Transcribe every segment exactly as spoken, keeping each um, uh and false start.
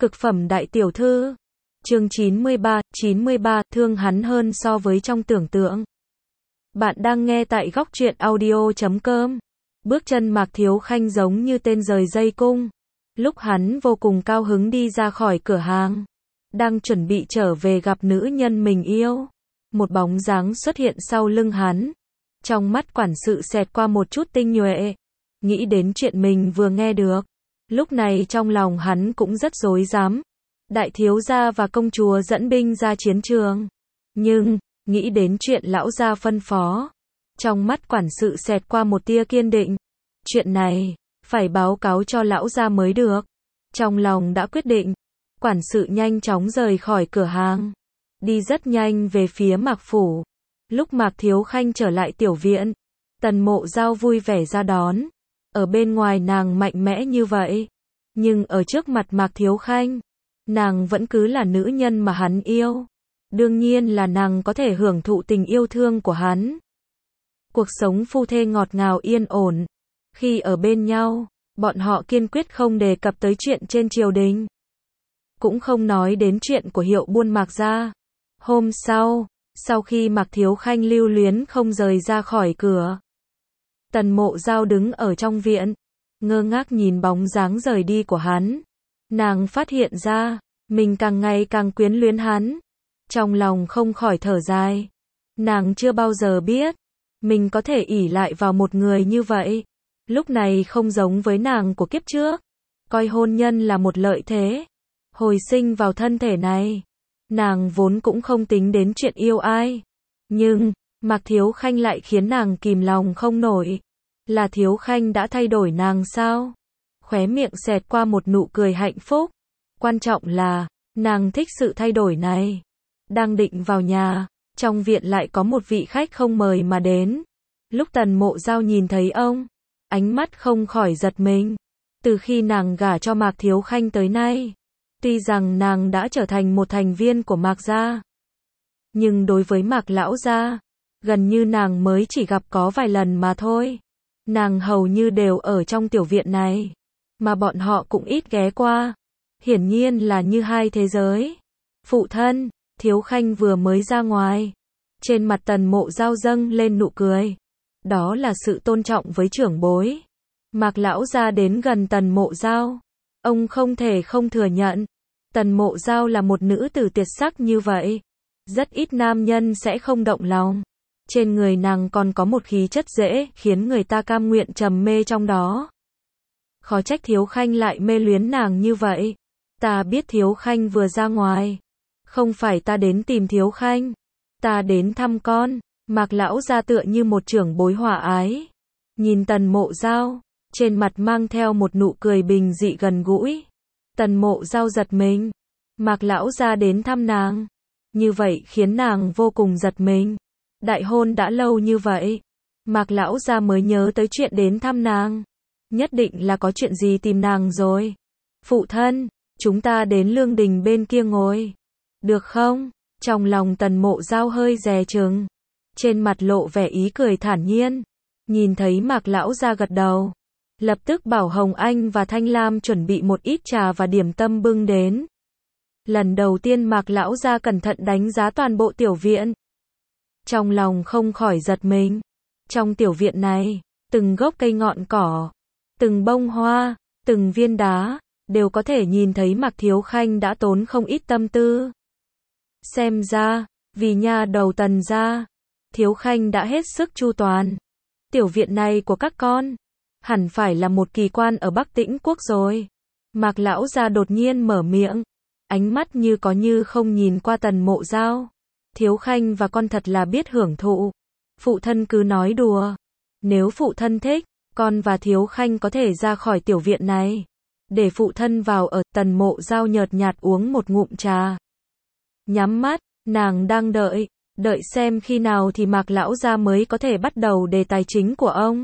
Cực phẩm đại tiểu thư. Chương chín mươi ba, chín mươi ba, thương hắn hơn so với trong tưởng tượng. Bạn đang nghe tại góc truyện audio chấm com. Bước chân Mạc Thiếu Khanh giống như tên rời dây cung. Lúc hắn vô cùng cao hứng đi ra khỏi cửa hàng, đang chuẩn bị trở về gặp nữ nhân mình yêu, một bóng dáng xuất hiện sau lưng hắn. Trong mắt quản sự xẹt qua một chút tinh nhuệ, nghĩ đến chuyện mình vừa nghe được. Lúc này trong lòng hắn cũng rất rối rắm. Đại thiếu gia và công chúa dẫn binh ra chiến trường, nhưng nghĩ đến chuyện lão gia phân phó, trong mắt quản sự xẹt qua một tia kiên định. Chuyện này phải báo cáo cho lão gia mới được. Trong lòng đã quyết định, quản sự nhanh chóng rời khỏi cửa hàng, đi rất nhanh về phía Mạc phủ. Lúc Mạc Thiếu Khanh trở lại tiểu viện, Tần Mộ Giao vui vẻ ra đón. Ở bên ngoài nàng mạnh mẽ như vậy, nhưng ở trước mặt Mạc Thiếu Khanh, nàng vẫn cứ là nữ nhân mà hắn yêu. Đương nhiên là nàng có thể hưởng thụ tình yêu thương của hắn. Cuộc sống phu thê ngọt ngào yên ổn. Khi ở bên nhau, bọn họ kiên quyết không đề cập tới chuyện trên triều đình, cũng không nói đến chuyện của hiệu buôn Mạc gia. Hôm sau, sau khi Mạc Thiếu Khanh lưu luyến không rời ra khỏi cửa, Tần Mộ Giao đứng ở trong viện, ngơ ngác nhìn bóng dáng rời đi của hắn. Nàng phát hiện ra, mình càng ngày càng quyến luyến hắn. Trong lòng không khỏi thở dài. Nàng chưa bao giờ biết, mình có thể ỷ lại vào một người như vậy. Lúc này không giống với nàng của kiếp trước, coi hôn nhân là một lợi thế. Hồi sinh vào thân thể này, nàng vốn cũng không tính đến chuyện yêu ai. Nhưng, Mạc Thiếu Khanh lại khiến nàng kìm lòng không nổi. Là Thiếu Khanh đã thay đổi nàng sao? Khóe miệng xẹt qua một nụ cười hạnh phúc. Quan trọng là, nàng thích sự thay đổi này. Đang định vào nhà, trong viện lại có một vị khách không mời mà đến. Lúc Tần Mộ Giao nhìn thấy ông, ánh mắt không khỏi giật mình. Từ khi nàng gả cho Mạc Thiếu Khanh tới nay, tuy rằng nàng đã trở thành một thành viên của Mạc gia, nhưng đối với Mạc lão gia, gần như nàng mới chỉ gặp có vài lần mà thôi. Nàng hầu như đều ở trong tiểu viện này, mà bọn họ cũng ít ghé qua. Hiển nhiên là như hai thế giới. Phụ thân, Thiếu Khanh vừa mới ra ngoài. Trên mặt Tần Mộ Giao dâng lên nụ cười. Đó là sự tôn trọng với trưởng bối. Mạc lão gia đến gần Tần Mộ Giao, ông không thể không thừa nhận, Tần Mộ Giao là một nữ tử tuyệt sắc như vậy. Rất ít nam nhân sẽ không động lòng. Trên người nàng còn có một khí chất dễ khiến người ta cam nguyện trầm mê trong đó. Khó trách Thiếu Khanh lại mê luyến nàng như vậy. Ta biết Thiếu Khanh vừa ra ngoài. Không phải ta đến tìm Thiếu Khanh, ta đến thăm con. Mạc lão gia tựa như một trưởng bối hòa ái, nhìn Tần Mộ Giao, trên mặt mang theo một nụ cười bình dị gần gũi. Tần Mộ Giao giật mình. Mạc lão gia đến thăm nàng, như vậy khiến nàng vô cùng giật mình. Đại hôn đã lâu như vậy, Mạc lão gia mới nhớ tới chuyện đến thăm nàng. Nhất định là có chuyện gì tìm nàng rồi. Phụ thân, chúng ta đến lương đình bên kia ngồi, được không? Trong lòng Tần Mộ Giao hơi dè chừng, trên mặt lộ vẻ ý cười thản nhiên. Nhìn thấy Mạc lão gia gật đầu, lập tức bảo Hồng Anh và Thanh Lam chuẩn bị một ít trà và điểm tâm bưng đến. Lần đầu tiên Mạc lão gia cẩn thận đánh giá toàn bộ tiểu viện, trong lòng không khỏi giật mình. Trong tiểu viện này, từng gốc cây ngọn cỏ, từng bông hoa, từng viên đá, đều có thể nhìn thấy Mạc Thiếu Khanh đã tốn không ít tâm tư. Xem ra, vì nha đầu Tần gia, Thiếu Khanh đã hết sức chu toàn. Tiểu viện này của các con, hẳn phải là một kỳ quan ở Bắc Tĩnh quốc rồi. Mạc lão gia đột nhiên mở miệng, ánh mắt như có như không nhìn qua Tần Mộ Giao. Thiếu Khanh và con thật là biết hưởng thụ. Phụ thân cứ nói đùa. Nếu phụ thân thích, con và Thiếu Khanh có thể ra khỏi tiểu viện này, để phụ thân vào ở. Tần Mộ Giao nhợt nhạt uống một ngụm trà, nhắm mắt, nàng đang đợi, đợi xem khi nào thì Mạc lão gia mới có thể bắt đầu đề tài chính của ông.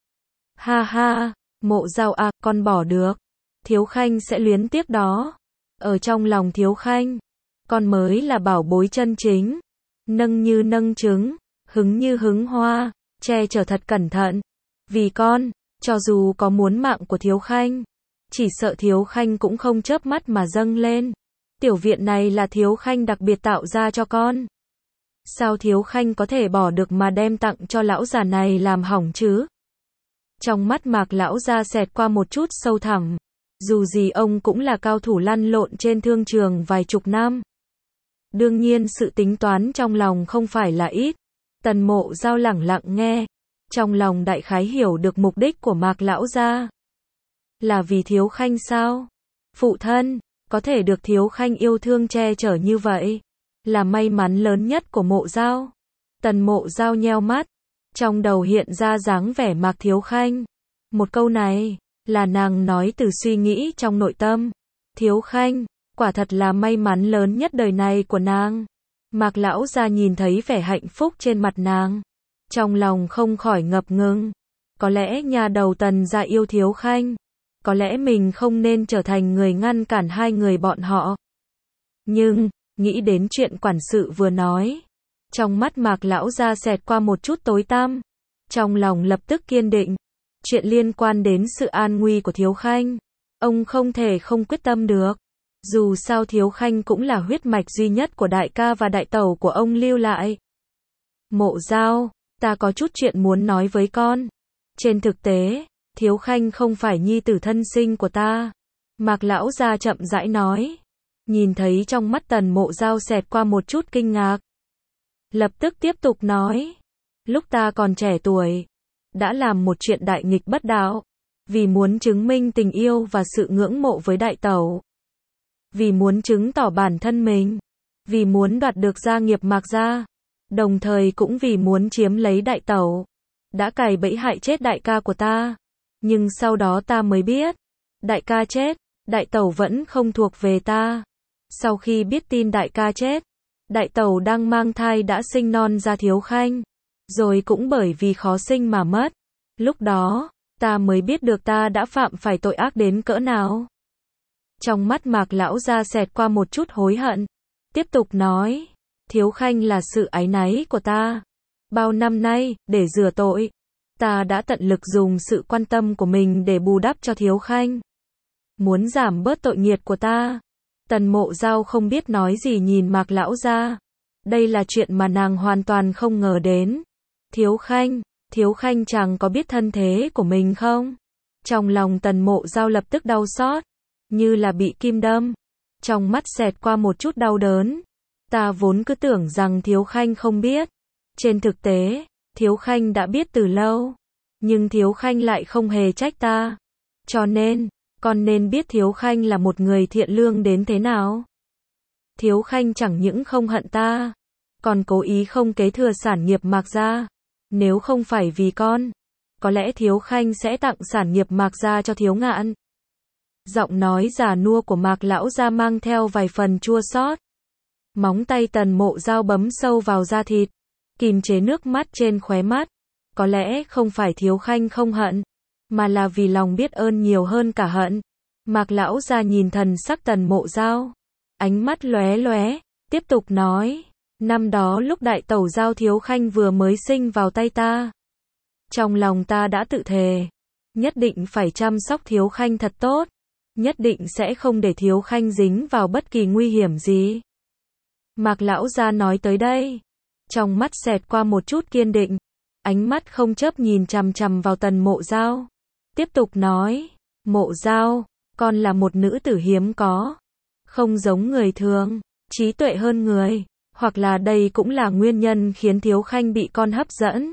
Ha ha, Mộ Giao à, con bỏ được. Thiếu Khanh sẽ luyến tiếc đó. Ở trong lòng Thiếu Khanh, con mới là bảo bối chân chính. Nâng như nâng trứng, hứng như hứng hoa, che chở thật cẩn thận. Vì con, cho dù có muốn mạng của Thiếu Khanh, chỉ sợ Thiếu Khanh cũng không chớp mắt mà dâng lên. Tiểu viện này là Thiếu Khanh đặc biệt tạo ra cho con. Sao Thiếu Khanh có thể bỏ được mà đem tặng cho lão già này làm hỏng chứ? Trong mắt Mạc lão gia xẹt qua một chút sâu thẳm. Dù gì ông cũng là cao thủ lăn lộn trên thương trường vài chục năm. Đương nhiên sự tính toán trong lòng không phải là ít. Tần Mộ Giao lẳng lặng nghe. Trong lòng đại khái hiểu được mục đích của Mạc lão gia. Là vì Thiếu Khanh sao? Phụ thân, có thể được Thiếu Khanh yêu thương che chở như vậy, là may mắn lớn nhất của Mộ Giao. Tần Mộ Giao nheo mắt. Trong đầu hiện ra dáng vẻ Mạc Thiếu Khanh. Một câu này, là nàng nói từ suy nghĩ trong nội tâm. Thiếu Khanh, quả thật là may mắn lớn nhất đời này của nàng. Mạc lão gia nhìn thấy vẻ hạnh phúc trên mặt nàng. Trong lòng không khỏi ngập ngừng. Có lẽ nhà đầu Tần gia yêu Thiếu Khanh. Có lẽ mình không nên trở thành người ngăn cản hai người bọn họ. Nhưng, nghĩ đến chuyện quản sự vừa nói. Trong mắt Mạc lão gia xẹt qua một chút tối tăm. Trong lòng lập tức kiên định. Chuyện liên quan đến sự an nguy của Thiếu Khanh. Ông không thể không quyết tâm được. Dù sao Thiếu Khanh cũng là huyết mạch duy nhất của đại ca và đại tẩu của ông lưu lại. Mộ Giao, ta có chút chuyện muốn nói với con. Trên thực tế, Thiếu Khanh không phải nhi tử thân sinh của ta. Mạc lão gia chậm rãi nói. Nhìn thấy trong mắt Tần Mộ Giao xẹt qua một chút kinh ngạc. Lập tức tiếp tục nói. Lúc ta còn trẻ tuổi, đã làm một chuyện đại nghịch bất đạo. Vì muốn chứng minh tình yêu và sự ngưỡng mộ với đại tẩu. Vì muốn chứng tỏ bản thân mình. Vì muốn đoạt được gia nghiệp Mạc gia. Đồng thời cũng vì muốn chiếm lấy đại tẩu. Đã cày bẫy hại chết đại ca của ta. Nhưng sau đó ta mới biết. Đại ca chết, đại tẩu vẫn không thuộc về ta. Sau khi biết tin đại ca chết, đại tẩu đang mang thai đã sinh non ra Thiếu Khanh. Rồi cũng bởi vì khó sinh mà mất. Lúc đó, ta mới biết được ta đã phạm phải tội ác đến cỡ nào. Trong mắt Mạc lão gia xẹt qua một chút hối hận. Tiếp tục nói. Thiếu Khanh là sự áy náy của ta. Bao năm nay, để rửa tội, ta đã tận lực dùng sự quan tâm của mình để bù đắp cho Thiếu Khanh. Muốn giảm bớt tội nghiệt của ta. Tần Mộ Giao không biết nói gì nhìn Mạc lão gia. Đây là chuyện mà nàng hoàn toàn không ngờ đến. Thiếu Khanh, Thiếu Khanh chàng có biết thân thế của mình không? Trong lòng Tần Mộ Giao lập tức đau xót, như là bị kim đâm. Trong mắt xẹt qua một chút đau đớn. Ta vốn cứ tưởng rằng Thiếu Khanh không biết. Trên thực tế, Thiếu Khanh đã biết từ lâu. Nhưng Thiếu Khanh lại không hề trách ta. Cho nên, con nên biết Thiếu Khanh là một người thiện lương đến thế nào. Thiếu Khanh chẳng những không hận ta, còn cố ý không kế thừa sản nghiệp Mạc gia. Nếu không phải vì con, có lẽ Thiếu Khanh sẽ tặng sản nghiệp Mạc gia cho Thiếu Ngạn. Giọng nói già nua của Mạc lão gia mang theo vài phần chua xót. Móng tay Tần Mộ Giao bấm sâu vào da thịt, kìm chế nước mắt trên khóe mắt. Có lẽ không phải Thiếu Khanh không hận, mà là vì lòng biết ơn nhiều hơn cả hận. Mạc lão gia nhìn thần sắc Tần Mộ Giao, ánh mắt lóe lóe, tiếp tục nói. Năm đó lúc đại tẩu giao Thiếu Khanh vừa mới sinh vào tay ta, trong lòng ta đã tự thề, nhất định phải chăm sóc Thiếu Khanh thật tốt, nhất định sẽ không để Thiếu Khanh dính vào bất kỳ nguy hiểm gì. Mạc lão gia nói tới đây, trong mắt xẹt qua một chút kiên định, ánh mắt không chớp nhìn chằm chằm vào Tần Mộ Giao. Tiếp tục nói, Mộ Giao, con là một nữ tử hiếm có, không giống người thường, trí tuệ hơn người, hoặc là đây cũng là nguyên nhân khiến Thiếu Khanh bị con hấp dẫn.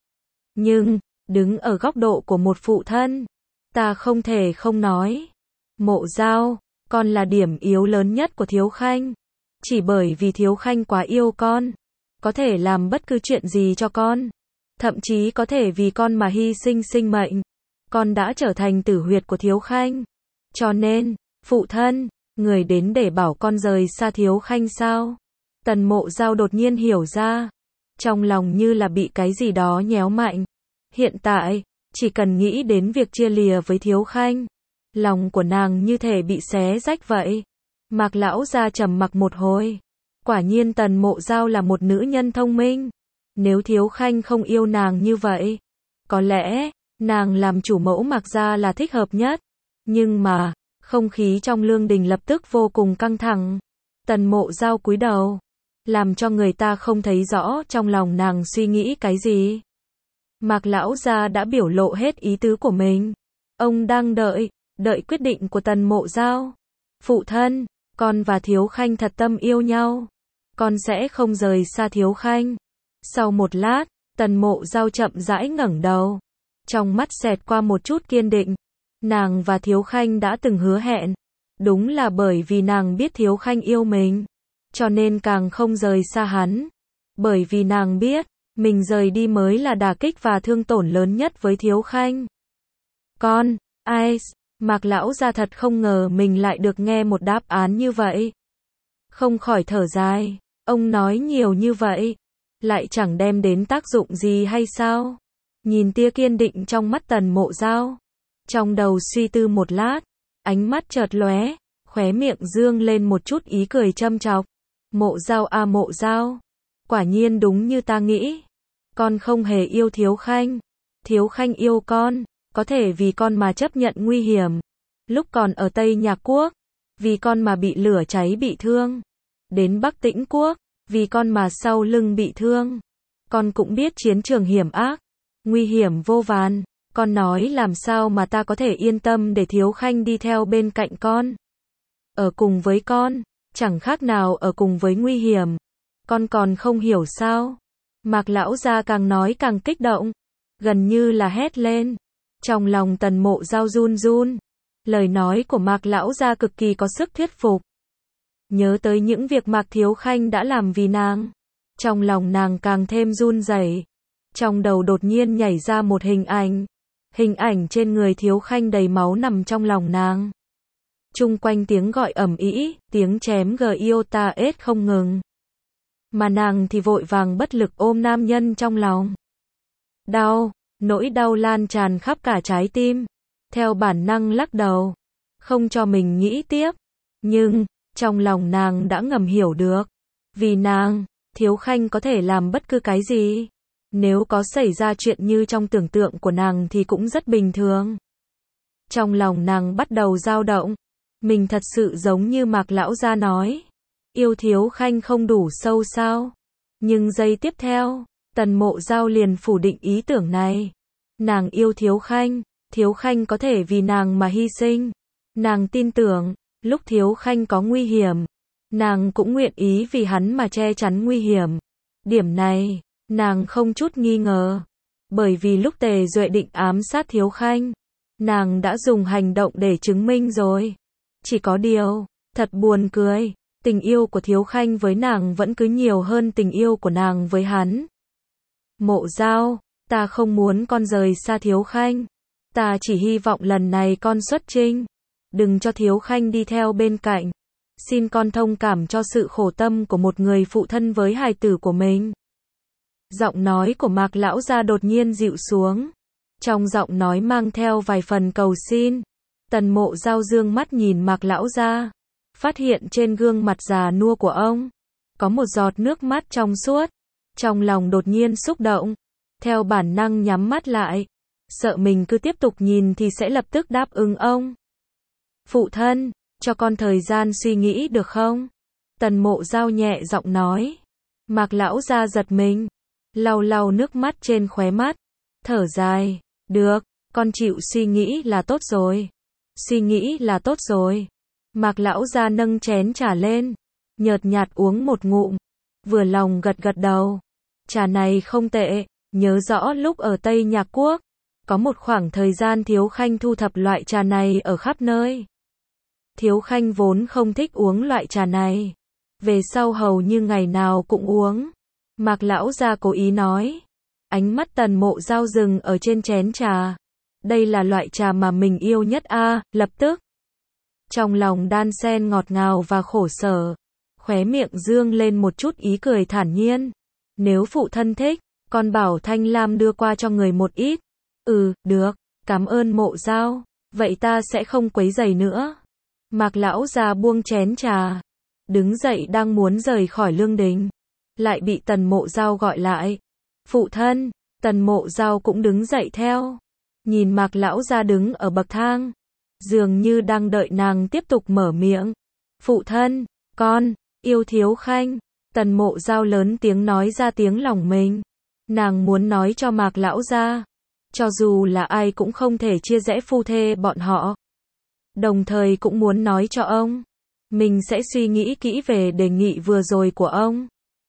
Nhưng, đứng ở góc độ của một phụ thân, ta không thể không nói. Mộ Giao, con là điểm yếu lớn nhất của Thiếu Khanh. Chỉ bởi vì Thiếu Khanh quá yêu con, có thể làm bất cứ chuyện gì cho con. Thậm chí có thể vì con mà hy sinh sinh mệnh. Con đã trở thành tử huyệt của Thiếu Khanh. Cho nên, phụ thân, người đến để bảo con rời xa Thiếu Khanh sao? Tần Mộ Giao đột nhiên hiểu ra. Trong lòng như là bị cái gì đó nhéo mạnh. Hiện tại, chỉ cần nghĩ đến việc chia lìa với Thiếu Khanh, lòng của nàng như thể bị xé rách vậy. Mạc lão gia trầm mặc một hồi. Quả nhiên Tần Mộ Giao là một nữ nhân thông minh. Nếu Thiếu Khanh không yêu nàng như vậy, có lẽ, nàng làm chủ mẫu Mạc gia là thích hợp nhất. Nhưng mà, không khí trong lương đình lập tức vô cùng căng thẳng. Tần Mộ Dao cúi đầu, làm cho người ta không thấy rõ trong lòng nàng suy nghĩ cái gì. Mạc lão gia đã biểu lộ hết ý tứ của mình. Ông đang đợi, đợi quyết định của Tần Mộ Dao. Phụ thân, con và Thiếu Khanh thật tâm yêu nhau. Con sẽ không rời xa Thiếu Khanh. Sau một lát, Tần Mộ Dao chậm rãi ngẩng đầu. Trong mắt xẹt qua một chút kiên định. Nàng và Thiếu Khanh đã từng hứa hẹn. Đúng là bởi vì nàng biết Thiếu Khanh yêu mình, cho nên càng không rời xa hắn. Bởi vì nàng biết, mình rời đi mới là đả kích và thương tổn lớn nhất với Thiếu Khanh. Con, ai, Mạc lão gia thật không ngờ mình lại được nghe một đáp án như vậy. Không khỏi thở dài, ông nói nhiều như vậy, lại chẳng đem đến tác dụng gì hay sao? Nhìn tia kiên định trong mắt Tần Mộ Dao, trong đầu suy tư một lát, ánh mắt chợt lóe, khóe miệng dương lên một chút ý cười châm chọc. Mộ Dao à Mộ Dao, quả nhiên đúng như ta nghĩ. Con không hề yêu Thiếu Khanh. Thiếu Khanh yêu con, có thể vì con mà chấp nhận nguy hiểm. Lúc còn ở Tây Nhạc Quốc, vì con mà bị lửa cháy bị thương. Đến Bắc Tĩnh Quốc, vì con mà sau lưng bị thương. Con cũng biết chiến trường hiểm ác, nguy hiểm vô vàn. Con nói làm sao mà ta có thể yên tâm để Thiếu Khanh đi theo bên cạnh con. Ở cùng với con, chẳng khác nào ở cùng với nguy hiểm. Con còn không hiểu sao? Mạc lão gia càng nói càng kích động, gần như là hét lên. Trong lòng Tần Mộ Dao run run. Lời nói của Mạc lão gia cực kỳ có sức thuyết phục. Nhớ tới những việc Mạc Thiếu Khanh đã làm vì nàng, trong lòng nàng càng thêm run rẩy. Trong đầu đột nhiên nhảy ra một hình ảnh. Hình ảnh trên người Thiếu Khanh đầy máu nằm trong lòng nàng. Chung quanh tiếng gọi ầm ĩ, tiếng chém giota ết không ngừng. Mà nàng thì vội vàng bất lực ôm nam nhân trong lòng. Đau, nỗi đau lan tràn khắp cả trái tim. Theo bản năng lắc đầu, không cho mình nghĩ tiếp. Nhưng, trong lòng nàng đã ngầm hiểu được. Vì nàng, Thiếu Khanh có thể làm bất cứ cái gì. Nếu có xảy ra chuyện như trong tưởng tượng của nàng thì cũng rất bình thường. Trong lòng nàng bắt đầu dao động. Mình thật sự giống như Mạc lão gia nói. Yêu Thiếu Khanh không đủ sâu sao? Nhưng giây tiếp theo, Tần Mộ Dao liền phủ định ý tưởng này. Nàng yêu Thiếu Khanh, Thiếu Khanh có thể vì nàng mà hy sinh. Nàng tin tưởng, lúc Thiếu Khanh có nguy hiểm, nàng cũng nguyện ý vì hắn mà che chắn nguy hiểm. Điểm này, nàng không chút nghi ngờ. Bởi vì lúc Tề Duệ định ám sát Thiếu Khanh, nàng đã dùng hành động để chứng minh rồi. Chỉ có điều, thật buồn cười, tình yêu của Thiếu Khanh với nàng vẫn cứ nhiều hơn tình yêu của nàng với hắn. Mộ Dao, ta không muốn con rời xa Thiếu Khanh. Ta chỉ hy vọng lần này con xuất chinh, đừng cho Thiếu Khanh đi theo bên cạnh. Xin con thông cảm cho sự khổ tâm của một người phụ thân với hài tử của mình. Giọng nói của Mạc lão gia đột nhiên dịu xuống. Trong giọng nói mang theo vài phần cầu xin. Tần Mộ Dao dương mắt nhìn Mạc lão gia, phát hiện trên gương mặt già nua của ông có một giọt nước mắt trong suốt. Trong lòng đột nhiên xúc động, theo bản năng nhắm mắt lại, sợ mình cứ tiếp tục nhìn thì sẽ lập tức đáp ứng ông. Phụ thân, cho con thời gian suy nghĩ được không? Tần Mộ Dao nhẹ giọng nói. Mạc lão gia giật mình, lau lau nước mắt trên khóe mắt, thở dài. Được, con chịu suy nghĩ là tốt rồi. Suy nghĩ là tốt rồi. Mạc lão gia nâng chén trà lên, nhợt nhạt uống một ngụm, vừa lòng gật gật đầu. Trà này không tệ, nhớ rõ lúc ở Tây Nhạc Quốc, có một khoảng thời gian Thiếu Khanh thu thập loại trà này ở khắp nơi. Thiếu Khanh vốn không thích uống loại trà này, về sau hầu như ngày nào cũng uống. Mạc lão gia cố ý nói. Ánh mắt Tần Mộ Dao dừng ở trên chén trà. Đây là loại trà mà mình yêu nhất a, à, lập tức. Trong lòng đan xen ngọt ngào và khổ sở, khóe miệng dương lên một chút ý cười thản nhiên. Nếu phụ thân thích, con bảo Thanh Lam đưa qua cho người một ít. Ừ, được, cảm ơn Mộ Dao, vậy ta sẽ không quấy rầy nữa. Mạc lão già buông chén trà, đứng dậy đang muốn rời khỏi lương đình, lại bị Tần Mộ Dao gọi lại. Phụ thân, Tần Mộ Dao cũng đứng dậy theo. Nhìn Mạc lão già đứng ở bậc thang, dường như đang đợi nàng tiếp tục mở miệng. Phụ thân, con, yêu Thiếu Khanh. Tần Mộ Giao lớn tiếng nói ra tiếng lòng mình. Nàng muốn nói cho Mạc lão gia, cho dù là ai cũng không thể chia rẽ phu thê bọn họ. Đồng thời cũng muốn nói cho ông, mình sẽ suy nghĩ kỹ về đề nghị vừa rồi của ông.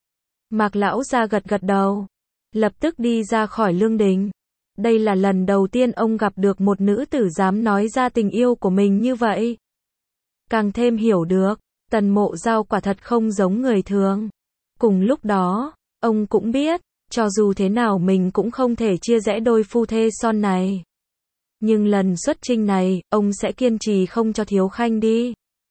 Mạc lão gia gật gật đầu, lập tức đi ra khỏi lương đình. Đây là lần đầu tiên ông gặp được một nữ tử dám nói ra tình yêu của mình như vậy. Càng thêm hiểu được, Tần Mộ Giao quả thật không giống người thường. Cùng lúc đó, ông cũng biết, cho dù thế nào mình cũng không thể chia rẽ đôi phu thê son này. Nhưng lần xuất chinh này, ông sẽ kiên trì không cho Thiếu Khanh đi.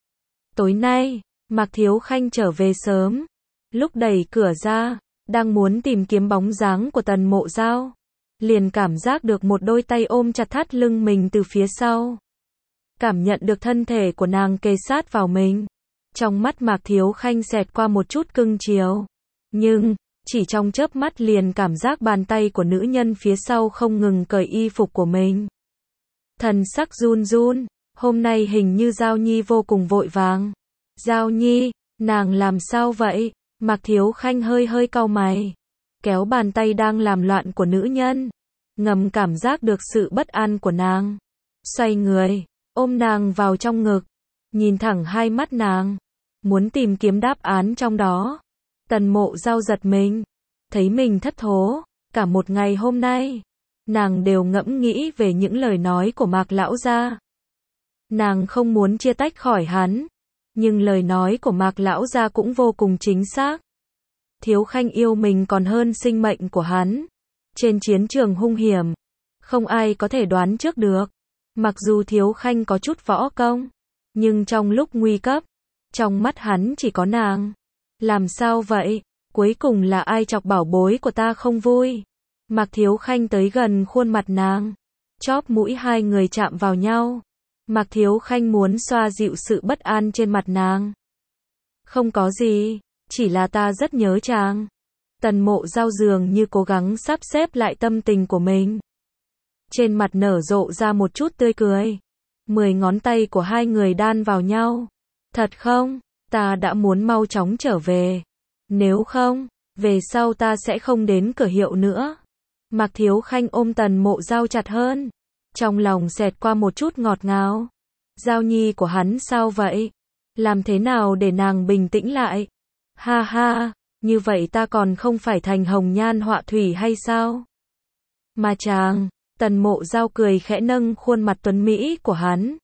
Tối nay, Mạc Thiếu Khanh trở về sớm. Lúc đẩy cửa ra, đang muốn tìm kiếm bóng dáng của Tần Mộ Giao, liền cảm giác được một đôi tay ôm chặt thắt lưng mình từ phía sau. Cảm nhận được thân thể của nàng kề sát vào mình. Trong mắt Mạc Thiếu Khanh xẹt qua một chút cưng chiều. Nhưng, chỉ trong chớp mắt liền cảm giác bàn tay của nữ nhân phía sau không ngừng cởi y phục của mình. Thần sắc run run, hôm nay hình như Giao Nhi vô cùng vội vàng. Giao Nhi, nàng làm sao vậy? Mạc Thiếu Khanh hơi hơi cau mày, kéo bàn tay đang làm loạn của nữ nhân, ngầm cảm giác được sự bất an của nàng. Xoay người, ôm nàng vào trong ngực, nhìn thẳng hai mắt nàng, muốn tìm kiếm đáp án trong đó. Tần Mộ Giao giật mình, thấy mình thất thố, cả một ngày hôm nay, nàng đều ngẫm nghĩ về những lời nói của Mạc lão gia. Nàng không muốn chia tách khỏi hắn, nhưng lời nói của Mạc lão gia cũng vô cùng chính xác. Thiếu Khanh yêu mình còn hơn sinh mệnh của hắn. Trên chiến trường hung hiểm, không ai có thể đoán trước được. Mặc dù Thiếu Khanh có chút võ công, nhưng trong lúc nguy cấp, trong mắt hắn chỉ có nàng. Làm sao vậy? Cuối cùng là ai chọc bảo bối của ta không vui? Mạc Thiếu Khanh tới gần khuôn mặt nàng, chóp mũi hai người chạm vào nhau. Mạc Thiếu Khanh muốn xoa dịu sự bất an trên mặt nàng. Không có gì, chỉ là ta rất nhớ chàng. Tần Mộ Giao dường như cố gắng sắp xếp lại tâm tình của mình. Trên mặt nở rộ ra một chút tươi cười. Mười ngón tay của hai người đan vào nhau. Thật không? Ta đã muốn mau chóng trở về. Nếu không, về sau ta sẽ không đến cửa hiệu nữa. Mạc Thiếu Khanh ôm Tần Mộ Giao chặt hơn. Trong lòng xẹt qua một chút ngọt ngào. Giao Nhi của hắn sao vậy? Làm thế nào để nàng bình tĩnh lại? Ha ha, như vậy ta còn không phải thành hồng nhan họa thủy hay sao? Mà chàng, Tần Mộ Giao cười khẽ nâng khuôn mặt tuấn mỹ của hắn.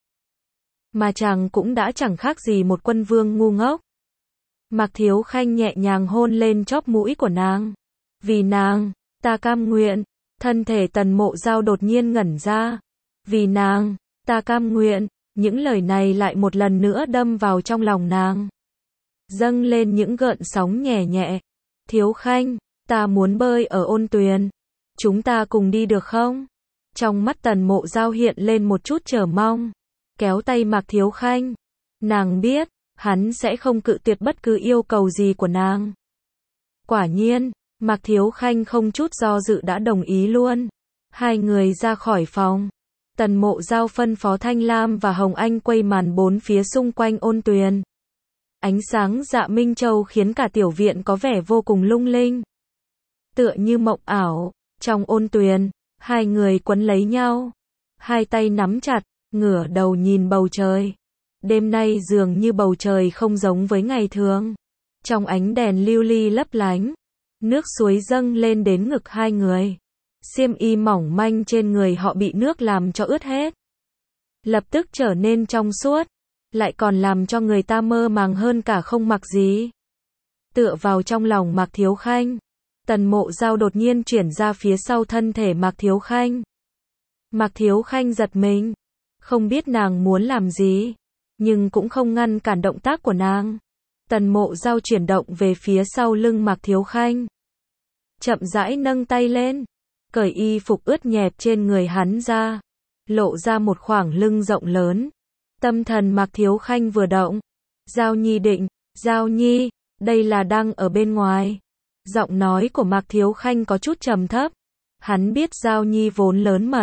Mà chàng cũng đã chẳng khác gì một quân vương ngu ngốc. Mạc Thiếu Khanh nhẹ nhàng hôn lên chóp mũi của nàng. Vì nàng, ta cam nguyện. Thân thể Tần Mộ Giao đột nhiên ngẩn ra. Vì nàng, ta cam nguyện. Những lời này lại một lần nữa đâm vào trong lòng nàng. Dâng lên những gợn sóng nhẹ nhẹ. Thiếu Khanh, ta muốn bơi ở ôn tuyền. Chúng ta cùng đi được không? Trong mắt Tần Mộ Giao hiện lên một chút chờ mong. Kéo tay Mạc Thiếu Khanh. Nàng biết, hắn sẽ không cự tuyệt bất cứ yêu cầu gì của nàng. Quả nhiên, Mạc Thiếu Khanh không chút do dự đã đồng ý luôn. Hai người ra khỏi phòng. Tần Mộ Giao phân phó Thanh Lam và Hồng Anh quây màn bốn phía xung quanh ôn tuyền. Ánh sáng dạ minh châu khiến cả tiểu viện có vẻ vô cùng lung linh. Tựa như mộng ảo, trong ôn tuyền, hai người quấn lấy nhau. Hai tay nắm chặt, ngửa đầu nhìn bầu trời. Đêm nay dường như bầu trời không giống với ngày thường. Trong ánh đèn lưu ly lấp lánh, nước suối dâng lên đến ngực hai người. Xiêm y mỏng manh trên người họ bị nước làm cho ướt hết. Lập tức trở nên trong suốt, lại còn làm cho người ta mơ màng hơn cả không mặc gì. Tựa vào trong lòng Mạc Thiếu Khanh, Tần Mộ Giao đột nhiên chuyển ra phía sau thân thể Mạc Thiếu Khanh. Mạc Thiếu Khanh giật mình, không biết nàng muốn làm gì, nhưng cũng không ngăn cản động tác của nàng. Tần Mộ Giao chuyển động về phía sau lưng Mạc Thiếu Khanh. Chậm rãi nâng tay lên, cởi y phục ướt nhẹp trên người hắn ra, lộ ra một khoảng lưng rộng lớn. Tâm thần Mạc Thiếu Khanh vừa động. Giao Nhi định, Giao Nhi, đây là đang ở bên ngoài. Giọng nói của Mạc Thiếu Khanh có chút trầm thấp. Hắn biết Giao Nhi vốn lớn mật,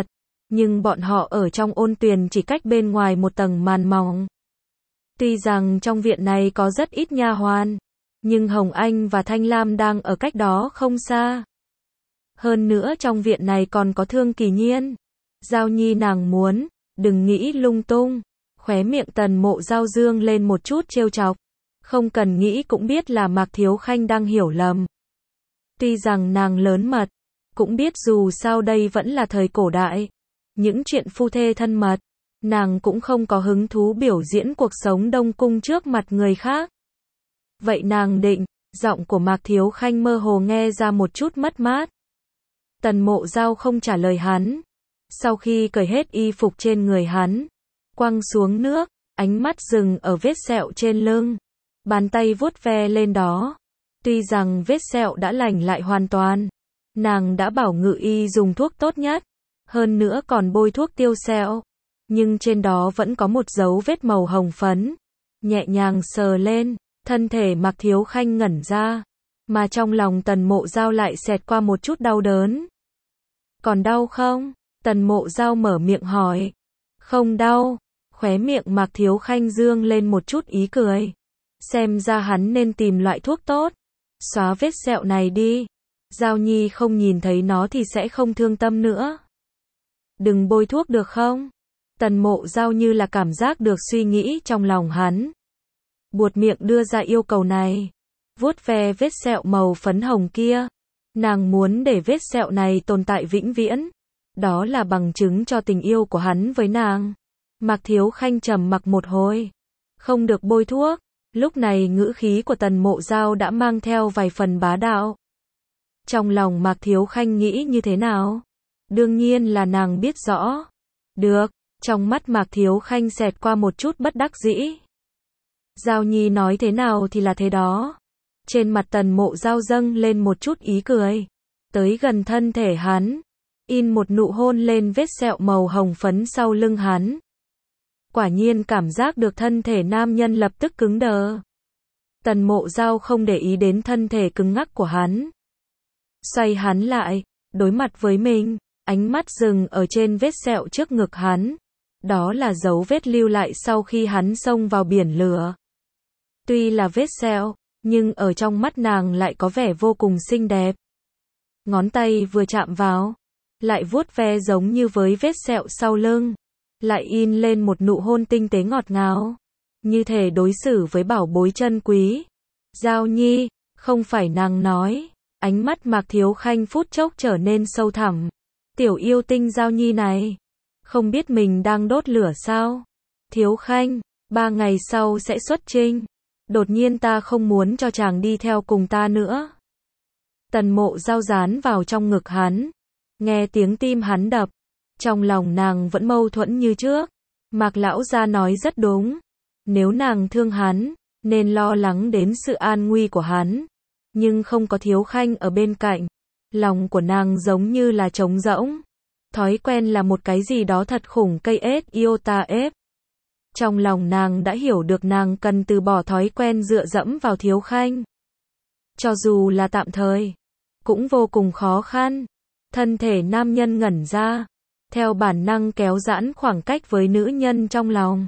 Nhưng bọn họ ở trong ôn tuyền chỉ cách bên ngoài một tầng màn mỏng. Tuy rằng trong viện này có rất ít nha hoàn, nhưng Hồng Anh và Thanh Lam đang ở cách đó không xa. Hơn nữa trong viện này còn có Thương Kỳ Nhiên. Giao Nhi nàng muốn, đừng nghĩ lung tung. Khóe miệng Tần Mộ Giao dương lên một chút trêu chọc. Không cần nghĩ cũng biết là Mạc Thiếu Khanh đang hiểu lầm. Tuy rằng nàng lớn mật, cũng biết dù sao đây vẫn là thời cổ đại. Những chuyện phu thê thân mật, nàng cũng không có hứng thú biểu diễn cuộc sống đông cung trước mặt người khác. Vậy nàng định, giọng của Mạc Thiếu Khanh mơ hồ nghe ra một chút mất mát. Tần Mộ Giao không trả lời hắn. Sau khi cởi hết y phục trên người hắn, quăng xuống nước, ánh mắt dừng ở vết sẹo trên lưng. Bàn tay vuốt ve lên đó. Tuy rằng vết sẹo đã lành lại hoàn toàn, nàng đã bảo ngự y dùng thuốc tốt nhất, hơn nữa còn bôi thuốc tiêu sẹo, nhưng trên đó vẫn có một dấu vết màu hồng phấn. Nhẹ nhàng sờ lên, thân thể Mạc Thiếu Khanh ngẩn ra, mà trong lòng Tần Mộ Giao lại xẹt qua một chút đau đớn. Còn đau không? Tần Mộ Giao mở miệng hỏi. Không đau. Khóe miệng Mạc Thiếu Khanh dương lên một chút ý cười. Xem ra hắn nên tìm loại thuốc tốt. Xóa vết sẹo này đi. Giao Nhi không nhìn thấy nó thì sẽ không thương tâm nữa. Đừng bôi thuốc được không? Tần Mộ Giao như là cảm giác được suy nghĩ trong lòng hắn. Buột miệng đưa ra yêu cầu này. Vuốt ve vết sẹo màu phấn hồng kia. Nàng muốn để vết sẹo này tồn tại vĩnh viễn. Đó là bằng chứng cho tình yêu của hắn với nàng. Mạc Thiếu Khanh trầm mặc một hồi. Không được bôi thuốc. Lúc này ngữ khí của Tần Mộ Giao đã mang theo vài phần bá đạo. Trong lòng Mạc Thiếu Khanh nghĩ như thế nào? Đương nhiên là nàng biết rõ. Được, trong mắt Mạc Thiếu Khanh xẹt qua một chút bất đắc dĩ. Giao Nhi nói thế nào thì là thế đó. Trên mặt Tần Mộ Giao dâng lên một chút ý cười. Tới gần thân thể hắn, in một nụ hôn lên vết sẹo màu hồng phấn sau lưng hắn. Quả nhiên cảm giác được thân thể nam nhân lập tức cứng đờ. Tần Mộ Giao không để ý đến thân thể cứng ngắc của hắn. Xoay hắn lại, đối mặt với mình, ánh mắt dừng ở trên vết sẹo trước ngực hắn. Đó là dấu vết lưu lại sau khi hắn xông vào biển lửa. Tuy là vết sẹo, nhưng ở trong mắt nàng lại có vẻ vô cùng xinh đẹp. Ngón tay vừa chạm vào, lại vuốt ve giống như với vết sẹo sau lưng, lại in lên một nụ hôn tinh tế ngọt ngào, như thể đối xử với bảo bối chân quý. Giao Nhi, không phải nàng nói. Ánh mắt Mạc Thiếu Khanh phút chốc trở nên sâu thẳm. Tiểu yêu tinh Giao Nhi này, không biết mình đang đốt lửa sao? Thiếu Khanh, ba ngày sau sẽ xuất chinh. Đột nhiên ta không muốn cho chàng đi theo cùng ta nữa. Tần Mộ Giao dán vào trong ngực hắn. Nghe tiếng tim hắn đập. Trong lòng nàng vẫn mâu thuẫn như trước. Mạc lão gia nói rất đúng. Nếu nàng thương hắn, nên lo lắng đến sự an nguy của hắn. Nhưng không có Thiếu Khanh ở bên cạnh. Lòng của nàng giống như là trống rỗng. Thói quen là một cái gì đó thật khủng cây ết iota ép. Trong lòng nàng đã hiểu được nàng cần từ bỏ thói quen dựa dẫm vào Thiếu Khanh. Cho dù là tạm thời, cũng vô cùng khó khăn. Thân thể nam nhân ngẩn ra, theo bản năng kéo giãn khoảng cách với nữ nhân trong lòng.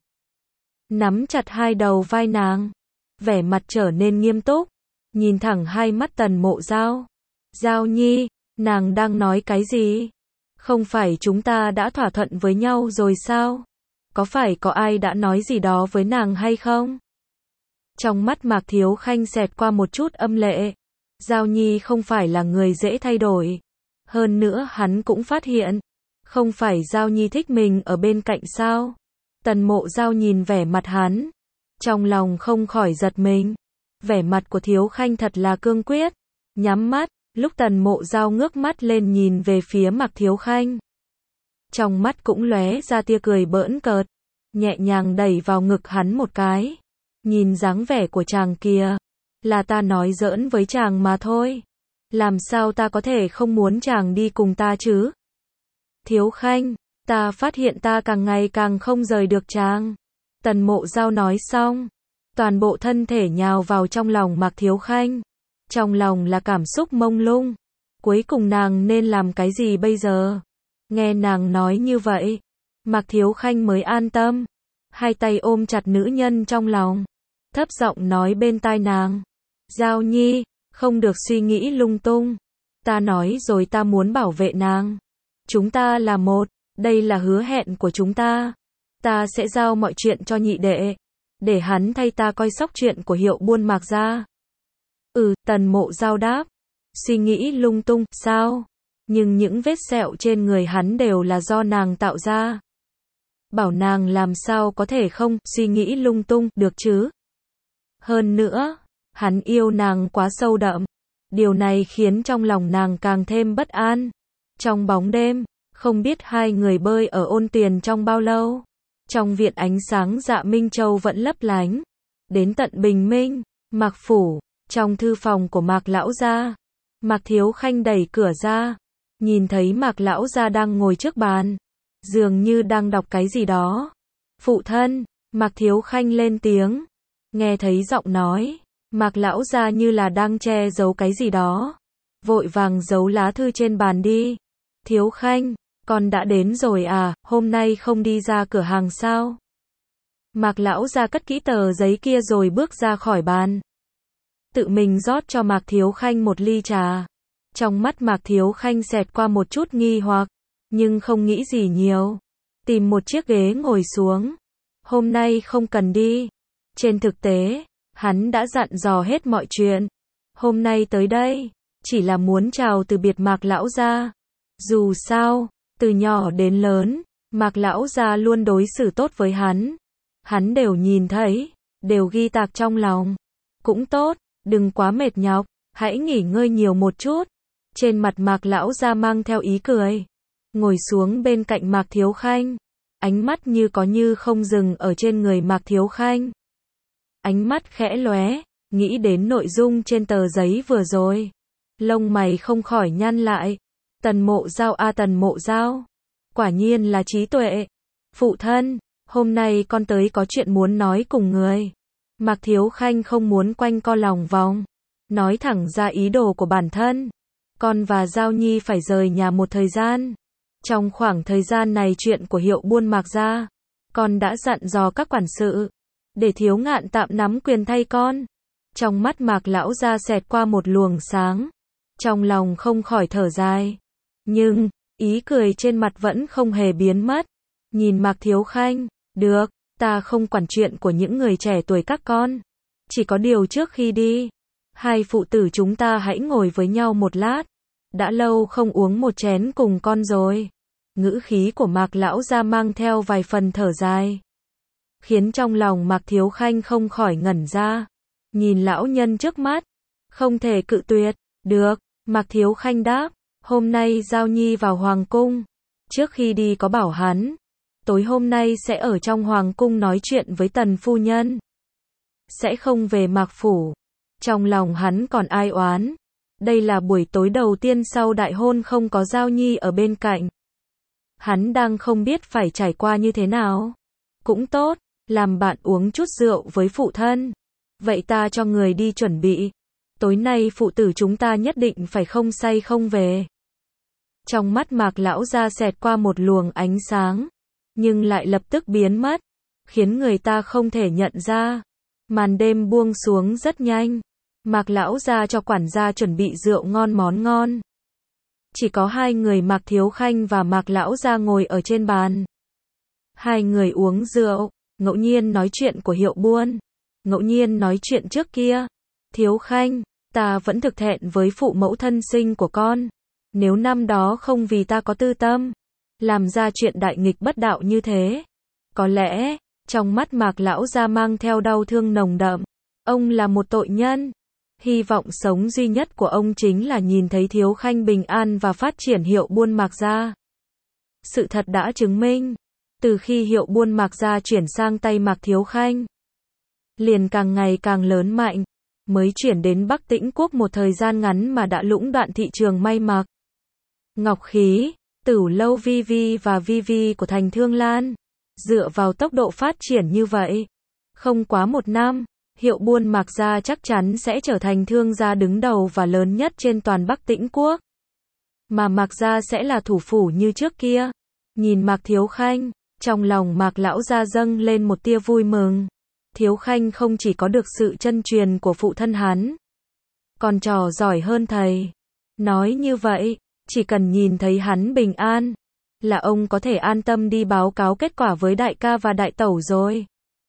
Nắm chặt hai đầu vai nàng, vẻ mặt trở nên nghiêm túc, nhìn thẳng hai mắt Tần Mộ Giao. Giao Nhi, nàng đang nói cái gì? Không phải chúng ta đã thỏa thuận với nhau rồi sao? Có phải có ai đã nói gì đó với nàng hay không? Trong mắt Mạc Thiếu Khanh xẹt qua một chút âm lệ. Giao Nhi không phải là người dễ thay đổi. Hơn nữa hắn cũng phát hiện, không phải Giao Nhi thích mình ở bên cạnh sao? Tần Mộ Giao nhìn vẻ mặt hắn, trong lòng không khỏi giật mình. Vẻ mặt của Thiếu Khanh thật là cương quyết. Nhắm mắt, lúc Tần Mộ Giao ngước mắt lên nhìn về phía Mạc Thiếu Khanh, trong mắt cũng lóe ra tia cười bỡn cợt, nhẹ nhàng đẩy vào ngực hắn một cái. Nhìn dáng vẻ của chàng kìa, là ta nói giỡn với chàng mà thôi. Làm sao ta có thể không muốn chàng đi cùng ta chứ? Thiếu Khanh, ta phát hiện ta càng ngày càng không rời được chàng. Tần Mộ Giao nói xong, toàn bộ thân thể nhào vào trong lòng Mạc Thiếu Khanh. Trong lòng là cảm xúc mông lung. Cuối cùng nàng nên làm cái gì bây giờ? Nghe nàng nói như vậy, Mạc Thiếu Khanh mới an tâm, hai tay ôm chặt nữ nhân trong lòng, thấp giọng nói bên tai nàng, Giao Nhi, không được suy nghĩ lung tung, ta nói rồi ta muốn bảo vệ nàng, chúng ta là một, đây là hứa hẹn của chúng ta, ta sẽ giao mọi chuyện cho nhị đệ, để hắn thay ta coi sóc chuyện của Hiệu Buôn Mạc gia. Ừ, Tần Mộ Giao đáp, suy nghĩ lung tung, sao? Nhưng những vết sẹo trên người hắn đều là do nàng tạo ra. Bảo nàng làm sao có thể không suy nghĩ lung tung được chứ? Hơn nữa, hắn yêu nàng quá sâu đậm. Điều này khiến trong lòng nàng càng thêm bất an. Trong bóng đêm, không biết hai người bơi ở ôn tuyền trong bao lâu. Trong viện ánh sáng Dạ Minh Châu vẫn lấp lánh. Đến tận bình minh, Mạc phủ, trong thư phòng của Mạc lão gia, Mạc Thiếu Khanh đẩy cửa ra, nhìn thấy Mạc lão gia đang ngồi trước bàn, dường như đang đọc cái gì đó. Phụ thân, Mạc Thiếu Khanh lên tiếng, nghe thấy giọng nói, Mạc lão gia như là đang che giấu cái gì đó, vội vàng giấu lá thư trên bàn đi. Thiếu Khanh, con đã đến rồi à, hôm nay không đi ra cửa hàng sao? Mạc lão gia cất kỹ tờ giấy kia rồi bước ra khỏi bàn. Tự mình rót cho Mạc Thiếu Khanh một ly trà. Trong mắt Mạc Thiếu Khanh xẹt qua một chút nghi hoặc, nhưng không nghĩ gì nhiều. Tìm một chiếc ghế ngồi xuống. Hôm nay không cần đi. Trên thực tế, hắn đã dặn dò hết mọi chuyện. Hôm nay tới đây, chỉ là muốn chào từ biệt Mạc lão gia. Dù sao, từ nhỏ đến lớn, Mạc lão gia luôn đối xử tốt với hắn. Hắn đều nhìn thấy, đều ghi tạc trong lòng. Cũng tốt, đừng quá mệt nhọc, hãy nghỉ ngơi nhiều một chút. Trên mặt Mạc lão gia mang theo ý cười, ngồi xuống bên cạnh Mạc Thiếu Khanh, ánh mắt như có như không dừng ở trên người Mạc Thiếu Khanh. Ánh mắt khẽ lóe, nghĩ đến nội dung trên tờ giấy vừa rồi, lông mày không khỏi nhăn lại. Tần Mộ Giao a Tần Mộ Giao, quả nhiên là trí tuệ. Phụ thân, hôm nay con tới có chuyện muốn nói cùng người. Mạc Thiếu Khanh không muốn quanh co lòng vòng, nói thẳng ra ý đồ của bản thân. Con và Giao Nhi phải rời nhà một thời gian. Trong khoảng thời gian này chuyện của Hiệu Buôn Mạc gia, con đã dặn dò các quản sự, để Thiếu Ngạn tạm nắm quyền thay con. Trong mắt Mạc lão gia xẹt qua một luồng sáng, trong lòng không khỏi thở dài. Nhưng, ý cười trên mặt vẫn không hề biến mất. Nhìn Mạc Thiếu Khanh, được, ta không quản chuyện của những người trẻ tuổi các con. Chỉ có điều trước khi đi, hai phụ tử chúng ta hãy ngồi với nhau một lát. Đã lâu không uống một chén cùng con rồi. Ngữ khí của Mạc lão gia mang theo vài phần thở dài, khiến trong lòng Mạc Thiếu Khanh không khỏi ngẩn ra. Nhìn lão nhân trước mắt, không thể cự tuyệt. Được, Mạc Thiếu Khanh đáp, hôm nay Giao Nhi vào Hoàng cung. Trước khi đi có bảo hắn, tối hôm nay sẽ ở trong Hoàng cung nói chuyện với Tần phu nhân. Sẽ không về Mạc phủ. Trong lòng hắn còn ai oán. Đây là buổi tối đầu tiên sau đại hôn không có Giao Nhi ở bên cạnh. Hắn đang không biết phải trải qua như thế nào. Cũng tốt, làm bạn uống chút rượu với phụ thân. Vậy ta cho người đi chuẩn bị. Tối nay phụ tử chúng ta nhất định phải không say không về. Trong mắt Mạc lão gia xẹt qua một luồng ánh sáng, nhưng lại lập tức biến mất, khiến người ta không thể nhận ra. Màn đêm buông xuống rất nhanh. Mạc lão gia cho quản gia chuẩn bị rượu ngon món ngon. Chỉ có hai người Mạc Thiếu Khanh và Mạc lão gia ngồi ở trên bàn. Hai người uống rượu, ngẫu nhiên nói chuyện của Hiệu Buôn, ngẫu nhiên nói chuyện trước kia. Thiếu Khanh, ta vẫn thực thẹn với phụ mẫu thân sinh của con. Nếu năm đó không vì ta có tư tâm, làm ra chuyện đại nghịch bất đạo như thế, có lẽ, trong mắt Mạc lão gia mang theo đau thương nồng đậm. Ông là một tội nhân. Hy vọng sống duy nhất của ông chính là nhìn thấy Thiếu Khanh bình an và phát triển Hiệu Buôn Mạc gia. Sự thật đã chứng minh, từ khi Hiệu Buôn Mạc gia chuyển sang tay Mạc Thiếu Khanh, liền càng ngày càng lớn mạnh, mới chuyển đến Bắc Tĩnh Quốc một thời gian ngắn mà đã lũng đoạn thị trường may mặc, ngọc khí, Tửu Lâu vi vi và vi vi của Thành Thương Lan. Dựa vào tốc độ phát triển như vậy, không quá một năm, Hiệu Buôn Mạc gia chắc chắn sẽ trở thành thương gia đứng đầu và lớn nhất trên toàn Bắc Tĩnh Quốc. mà Mạc gia sẽ là thủ phủ như trước kia. Nhìn Mạc Thiếu Khanh, trong lòng Mạc lão gia dâng lên một tia vui mừng. Thiếu Khanh không chỉ có được sự chân truyền của phụ thân hắn, còn trò giỏi hơn thầy. Nói như vậy, chỉ cần nhìn thấy hắn bình an, là ông có thể an tâm đi báo cáo kết quả với đại ca và đại tẩu rồi.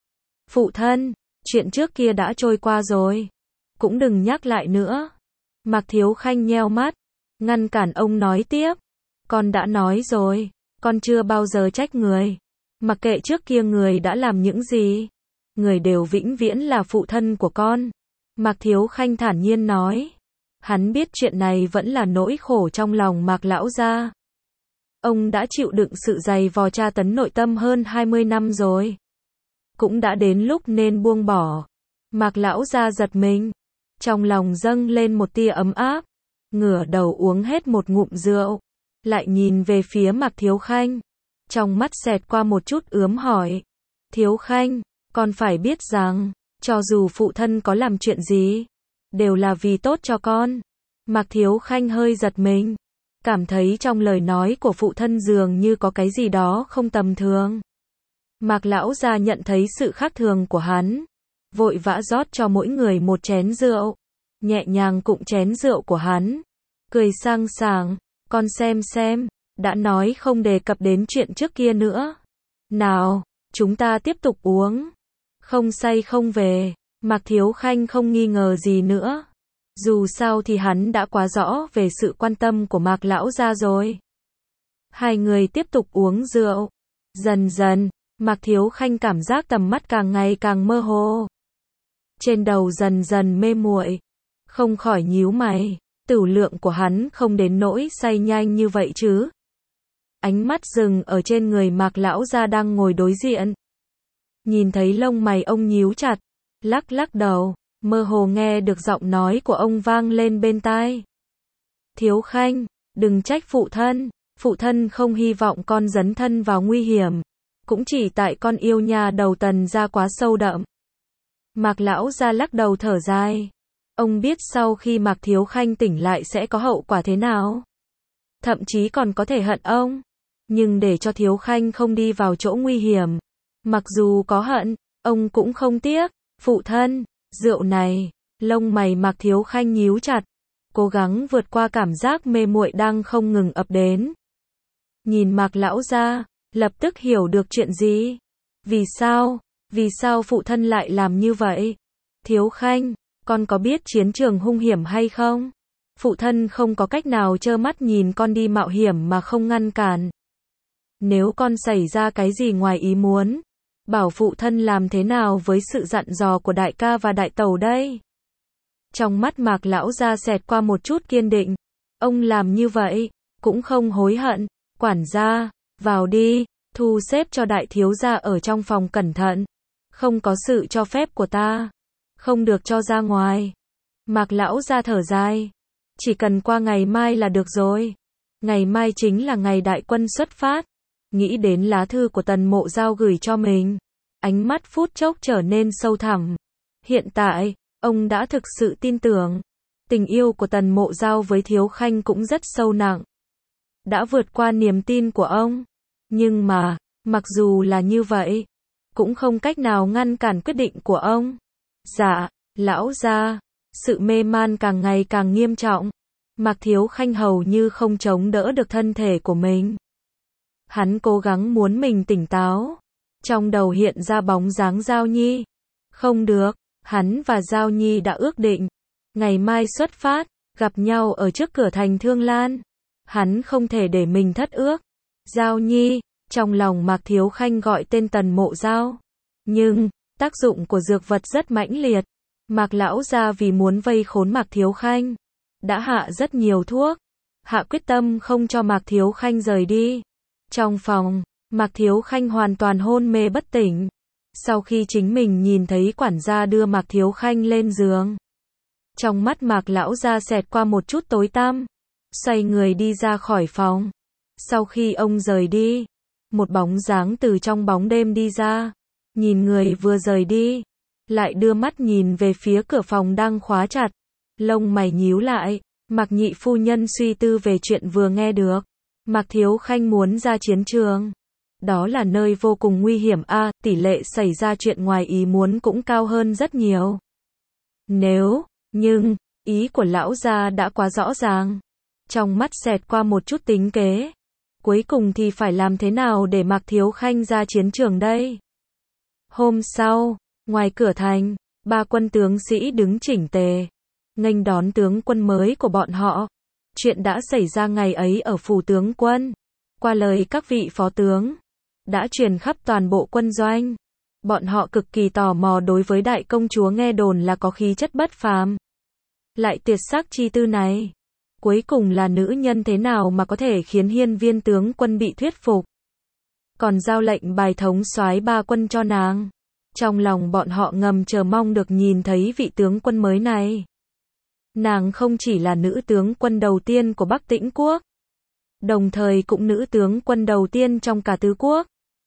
Phụ thân, chuyện trước kia đã trôi qua rồi, cũng đừng nhắc lại nữa. Mạc Thiếu Khanh nheo mắt, ngăn cản ông nói tiếp. Con đã nói rồi, con chưa bao giờ trách người. Mặc kệ trước kia người đã làm những gì, người đều vĩnh viễn là phụ thân của con. Mạc Thiếu Khanh thản nhiên nói. Hắn biết chuyện này vẫn là nỗi khổ trong lòng Mạc lão gia. Ông đã chịu đựng sự dày vò tra tấn nội tâm hơn hai mươi năm rồi. Cũng đã đến lúc nên buông bỏ. Mạc lão gia giật mình, trong lòng dâng lên một tia ấm áp, ngửa đầu uống hết một ngụm rượu, lại nhìn về phía Mạc Thiếu Khanh, trong mắt xẹt qua một chút ướm hỏi. Thiếu Khanh, con phải biết rằng, cho dù phụ thân có làm chuyện gì, đều là vì tốt cho con. Mạc Thiếu Khanh hơi giật mình, cảm thấy trong lời nói của phụ thân dường như có cái gì đó không tầm thường. Mạc lão gia nhận thấy sự khác thường của hắn, vội vã rót cho mỗi người một chén rượu, nhẹ nhàng cụng chén rượu của hắn, cười sang sảng. Con xem xem, đã nói không đề cập đến chuyện trước kia nữa. Nào, chúng ta tiếp tục uống. Không say không về. Mạc Thiếu Khanh không nghi ngờ gì nữa. Dù sao thì hắn đã quá rõ về sự quan tâm của Mạc lão gia rồi. Hai người tiếp tục uống rượu. Dần dần, Mạc Thiếu Khanh cảm giác tầm mắt càng ngày càng mơ hồ. Trên đầu dần dần mê muội, không khỏi nhíu mày. Tửu lượng của hắn không đến nỗi say nhanh như vậy chứ. Ánh mắt dừng ở trên người Mạc lão gia đang ngồi đối diện. Nhìn thấy lông mày ông nhíu chặt, lắc lắc đầu, mơ hồ nghe được giọng nói của ông vang lên bên tai. Thiếu Khanh, đừng trách phụ thân, phụ thân không hy vọng con dấn thân vào nguy hiểm, cũng chỉ tại con yêu nhà đầu Tần gia quá sâu đậm. Mạc lão gia lắc đầu thở dài. Ông biết sau khi Mạc Thiếu Khanh tỉnh lại sẽ có hậu quả thế nào. Thậm chí còn có thể hận ông. Nhưng để cho Thiếu Khanh không đi vào chỗ nguy hiểm, mặc dù có hận, ông cũng không tiếc. Phụ thân, rượu này. Lông mày Mạc Thiếu Khanh nhíu chặt, cố gắng vượt qua cảm giác mê muội đang không ngừng ập đến. Nhìn Mạc lão gia, lập tức hiểu được chuyện gì. Vì sao? Vì sao phụ thân lại làm như vậy? Thiếu Khanh, con có biết chiến trường hung hiểm hay không? Phụ thân không có cách nào trơ mắt nhìn con đi mạo hiểm mà không ngăn cản. Nếu con xảy ra cái gì ngoài ý muốn, bảo phụ thân làm thế nào với sự dặn dò của đại ca và đại tẩu đây? Trong mắt Mạc lão gia xẹt qua một chút kiên định. Ông làm như vậy, cũng không hối hận. Quản gia, vào đi, thu xếp cho đại thiếu gia ở trong phòng cẩn thận. Không có sự cho phép của ta, không được cho ra ngoài. Mạc lão gia thở dài. Chỉ cần qua ngày mai là được rồi. Ngày mai chính là ngày đại quân xuất phát. Nghĩ đến lá thư của Tần Mộ Giao gửi cho mình, ánh mắt phút chốc trở nên sâu thẳm. Hiện tại, ông đã thực sự tin tưởng. Tình yêu của Tần Mộ Giao với Thiếu Khanh cũng rất sâu nặng. Đã vượt qua niềm tin của ông. Nhưng mà, mặc dù là như vậy, cũng không cách nào ngăn cản quyết định của ông. Dạ, lão gia. Sự mê man càng ngày càng nghiêm trọng. Mạc Thiếu Khanh hầu như không chống đỡ được thân thể của mình. Hắn cố gắng muốn mình tỉnh táo. Trong đầu hiện ra bóng dáng Giao Nhi. Không được, hắn và Giao Nhi đã ước định. Ngày mai xuất phát, gặp nhau ở trước cửa thành Thương Lan. Hắn không thể để mình thất ước. Giao Nhi, trong lòng Mạc Thiếu Khanh gọi tên Tần Mộ Giao. Nhưng, tác dụng của dược vật rất mãnh liệt. Mạc lão gia vì muốn vây khốn Mạc Thiếu Khanh, đã hạ rất nhiều thuốc. Hạ quyết tâm không cho Mạc Thiếu Khanh rời đi. Trong phòng, Mạc Thiếu Khanh hoàn toàn hôn mê bất tỉnh. Sau khi chính mình nhìn thấy quản gia đưa Mạc Thiếu Khanh lên giường, trong mắt Mạc lão gia xẹt qua một chút tối tăm, xoay người đi ra khỏi phòng. Sau khi ông rời đi, một bóng dáng từ trong bóng đêm đi ra, nhìn người vừa rời đi, lại đưa mắt nhìn về phía cửa phòng đang khóa chặt, lông mày nhíu lại. Mạc nhị phu nhân suy tư về chuyện vừa nghe được. Mạc Thiếu Khanh muốn ra chiến trường. Đó là nơi vô cùng nguy hiểm a, tỷ lệ xảy ra chuyện ngoài ý muốn cũng cao hơn rất nhiều. Nếu, nhưng, ý của lão gia đã quá rõ ràng. Trong mắt xẹt qua một chút tính kế. Cuối cùng thì phải làm thế nào để Mạc Thiếu Khanh ra chiến trường đây? Hôm sau, ngoài cửa thành, ba quân tướng sĩ đứng chỉnh tề, nghênh đón tướng quân mới của bọn họ. Chuyện đã xảy ra ngày ấy ở phủ tướng quân, qua lời các vị phó tướng, đã truyền khắp toàn bộ quân doanh. Bọn họ cực kỳ tò mò đối với đại công chúa nghe đồn là có khí chất bất phàm, lại tuyệt sắc chi tư này. Cuối cùng là nữ nhân thế nào mà có thể khiến hiên viên tướng quân bị thuyết phục, còn giao lệnh bài thống soái ba quân cho nàng. Trong lòng bọn họ ngầm chờ mong được nhìn thấy vị tướng quân mới này. Nàng không chỉ là nữ tướng quân đầu tiên của Bắc Tĩnh quốc, đồng thời cũng nữ tướng quân đầu tiên trong cả tứ quốc.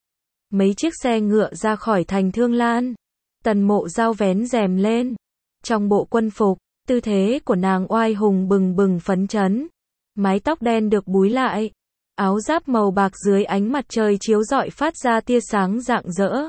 Mấy chiếc xe ngựa ra khỏi thành Thương Lan, Tần Mộ Dao vén rèm lên. Trong bộ quân phục, tư thế của nàng oai hùng bừng bừng phấn chấn. Mái tóc đen được búi lại, áo giáp màu bạc dưới ánh mặt trời chiếu rọi phát ra tia sáng rạng rỡ,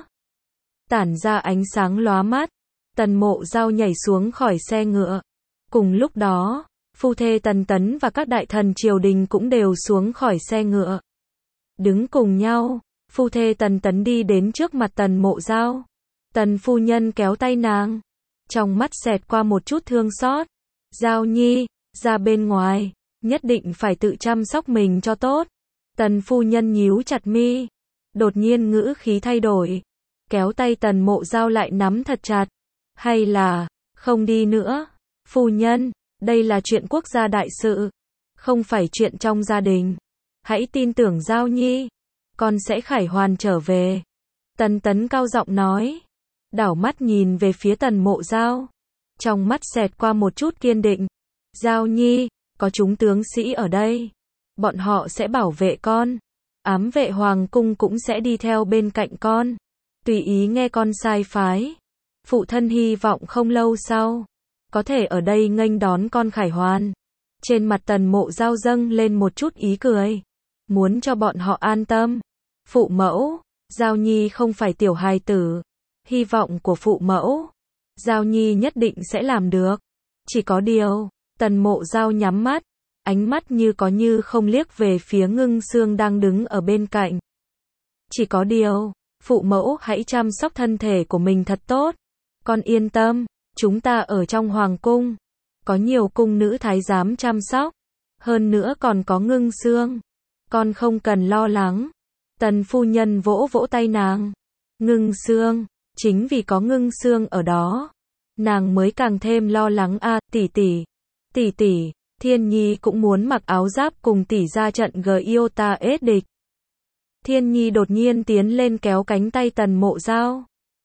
tản ra ánh sáng lóa mắt. Tần Mộ Dao nhảy xuống khỏi xe ngựa. Cùng lúc đó, phu thê Tần Tấn và các đại thần triều đình cũng đều xuống khỏi xe ngựa. Đứng cùng nhau, phu thê Tần Tấn đi đến trước mặt Tần Mộ Dao. Tần phu nhân kéo tay nàng, trong mắt xẹt qua một chút thương xót. Dao nhi, ra bên ngoài, nhất định phải tự chăm sóc mình cho tốt. Tần phu nhân nhíu chặt mi, đột nhiên ngữ khí thay đổi, kéo tay Tần Mộ Dao lại nắm thật chặt. Hay là, không đi nữa, phu nhân, đây là chuyện quốc gia đại sự, không phải chuyện trong gia đình. Hãy tin tưởng Dao nhi, con sẽ khải hoàn trở về. Tần Tấn cao giọng nói, đảo mắt nhìn về phía Tần Mộ Dao, trong mắt xẹt qua một chút kiên định. Dao nhi, có chúng tướng sĩ ở đây, bọn họ sẽ bảo vệ con. Ám vệ hoàng cung cũng sẽ đi theo bên cạnh con, tùy ý nghe con sai phái. Phụ thân hy vọng không lâu sau, có thể ở đây nghênh đón con khải hoàn. Trên mặt Tần Mộ Dao dâng lên một chút ý cười, muốn cho bọn họ an tâm. Phụ mẫu, Dao nhi không phải tiểu hài tử. Hy vọng của phụ mẫu, Dao nhi nhất định sẽ làm được. Chỉ có điều, Tần Mộ Dao nhắm mắt, ánh mắt như có như không liếc về phía Ngưng Xương đang đứng ở bên cạnh. Chỉ có điều, phụ mẫu hãy chăm sóc thân thể của mình thật tốt. Con yên tâm, chúng ta ở trong hoàng cung, có nhiều cung nữ thái giám chăm sóc, hơn nữa còn có Ngưng Xương, con không cần lo lắng. Tần phu nhân vỗ vỗ tay nàng. Ngưng Xương, chính vì có Ngưng Xương ở đó, nàng mới càng thêm lo lắng a. À, tỷ tỷ, tỷ tỷ, Thiên Nhi cũng muốn mặc áo giáp cùng tỷ ra trận Giota ết địch. Thiên Nhi đột nhiên tiến lên kéo cánh tay Tần Mộ Dao,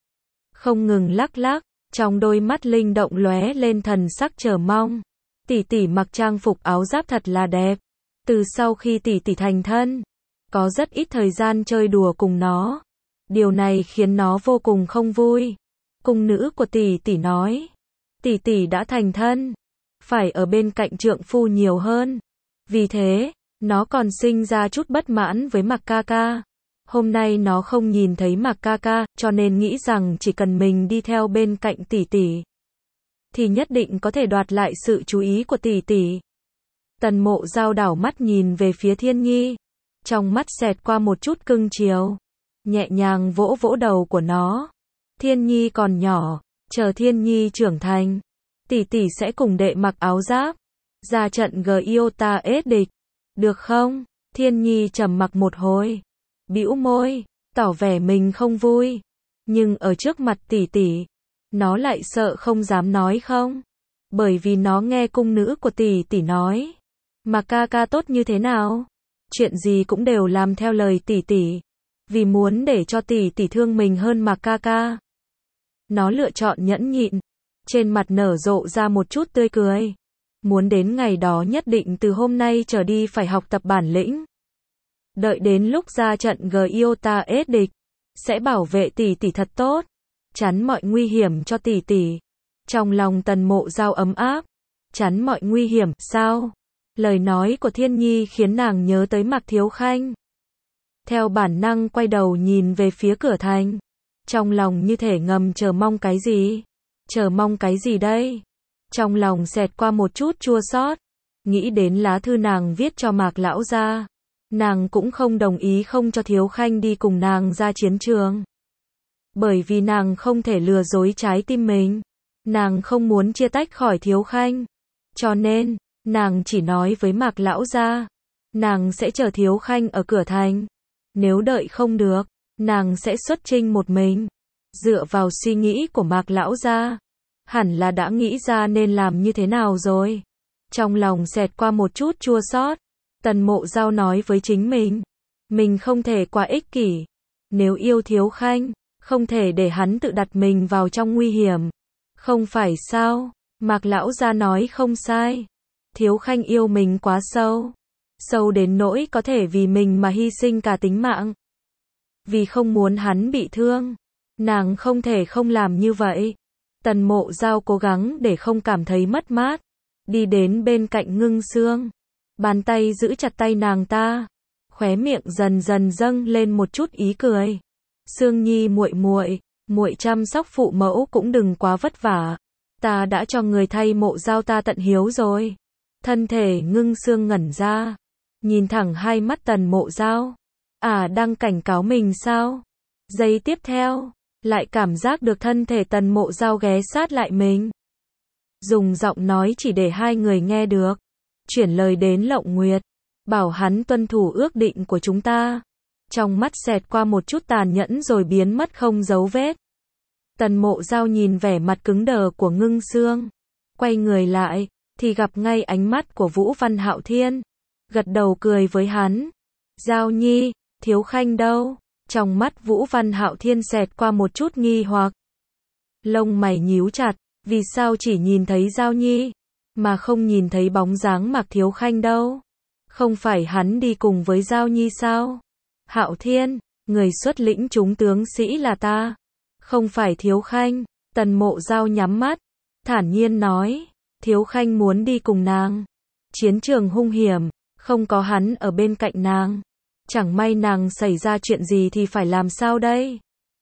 không ngừng lắc lắc, trong đôi mắt linh động lóe lên thần sắc chờ mong. Tỷ tỷ mặc trang phục áo giáp thật là đẹp. Từ sau khi tỷ tỷ thành thân, có rất ít thời gian chơi đùa cùng nó. Điều này khiến nó vô cùng không vui. Cung nữ của tỷ tỷ nói, tỷ tỷ đã thành thân, phải ở bên cạnh trượng phu nhiều hơn. Vì thế, nó còn sinh ra chút bất mãn với Mạc ca ca. Hôm nay nó không nhìn thấy Mạc ca ca, cho nên nghĩ rằng chỉ cần mình đi theo bên cạnh tỷ tỷ, thì nhất định có thể đoạt lại sự chú ý của tỷ tỷ. Tần Mộ Dao đảo mắt nhìn về phía Thiên Nhi, trong mắt xẹt qua một chút cưng chiều, nhẹ nhàng vỗ vỗ đầu của nó. Thiên Nhi còn nhỏ, chờ Thiên Nhi trưởng thành, tỷ tỷ sẽ cùng đệ mặc áo giáp, ra trận Giota ết địch, được không? Thiên Nhi trầm mặc một hồi, bĩu môi, tỏ vẻ mình không vui, nhưng ở trước mặt tỷ tỷ, nó lại sợ không dám nói không, bởi vì nó nghe cung nữ của tỷ tỷ nói, mà ca ca tốt như thế nào, chuyện gì cũng đều làm theo lời tỷ tỷ, vì muốn để cho tỷ tỷ thương mình hơn mà ca ca. Nó lựa chọn nhẫn nhịn, trên mặt nở rộ ra một chút tươi cười, muốn đến ngày đó nhất định từ hôm nay trở đi phải học tập bản lĩnh. Đợi đến lúc ra trận Giota ết địch, sẽ bảo vệ tỷ tỷ thật tốt, chắn mọi nguy hiểm cho tỷ tỷ. Trong lòng Tần Mộ Dao ấm áp, chắn mọi nguy hiểm, sao? Lời nói của Thiên Nhi khiến nàng nhớ tới Mạc Thiếu Khanh. Theo bản năng quay đầu nhìn về phía cửa thành. Trong lòng như thể ngầm chờ mong cái gì? Chờ mong cái gì đây? Trong lòng xẹt qua một chút chua xót, nghĩ đến lá thư nàng viết cho Mạc lão gia. Nàng cũng không đồng ý không cho Thiếu Khanh đi cùng nàng ra chiến trường. Bởi vì nàng không thể lừa dối trái tim mình. Nàng không muốn chia tách khỏi Thiếu Khanh. Cho nên, nàng chỉ nói với Mạc lão gia, nàng sẽ chờ Thiếu Khanh ở cửa thành. Nếu đợi không được, nàng sẽ xuất chinh một mình. Dựa vào suy nghĩ của Mạc lão gia, hẳn là đã nghĩ ra nên làm như thế nào rồi. Trong lòng xẹt qua một chút chua xót, Tần Mộ Dao nói với chính mình, mình không thể quá ích kỷ. Nếu yêu Thiếu Khanh, không thể để hắn tự đặt mình vào trong nguy hiểm. Không phải sao? Mạc lão gia nói không sai. Thiếu Khanh yêu mình quá sâu. Sâu đến nỗi có thể vì mình mà hy sinh cả tính mạng. Vì không muốn hắn bị thương, nàng không thể không làm như vậy. Tần Mộ Dao cố gắng để không cảm thấy mất mát, đi đến bên cạnh Ngưng Sương, bàn tay giữ chặt tay nàng ta, khóe miệng dần dần dâng lên một chút ý cười. Sương Nhi muội muội, muội chăm sóc phụ mẫu cũng đừng quá vất vả. Ta đã cho người thay Mộ Dao ta tận hiếu rồi. Thân thể Ngưng Sương ngẩn ra, nhìn thẳng hai mắt Tần Mộ Dao. À, đang cảnh cáo mình sao? Giây tiếp theo, lại cảm giác được thân thể Tần Mộ Dao ghé sát lại mình. Dùng giọng nói chỉ để hai người nghe được. Chuyển lời đến Lộng Nguyệt, bảo hắn tuân thủ ước định của chúng ta. Trong mắt xẹt qua một chút tàn nhẫn rồi biến mất không dấu vết. Tần Mộ Dao nhìn vẻ mặt cứng đờ của Ngưng Sương, quay người lại, thì gặp ngay ánh mắt của Vũ Văn Hạo Thiên. Gật đầu cười với hắn. Dao Nhi, Thiếu Khanh đâu? Trong mắt Vũ Văn Hạo Thiên xẹt qua một chút nghi hoặc. Lông mày nhíu chặt, vì sao chỉ nhìn thấy Dao Nhi, mà không nhìn thấy bóng dáng Mạc Thiếu Khanh đâu? Không phải hắn đi cùng với Dao Nhi sao? Hạo Thiên, người xuất lĩnh chúng tướng sĩ là ta, không phải Thiếu Khanh. Tần Mộ Dao nhắm mắt, thản nhiên nói, Thiếu Khanh muốn đi cùng nàng. Chiến trường hung hiểm, không có hắn ở bên cạnh nàng. Chẳng may nàng xảy ra chuyện gì thì phải làm sao đây?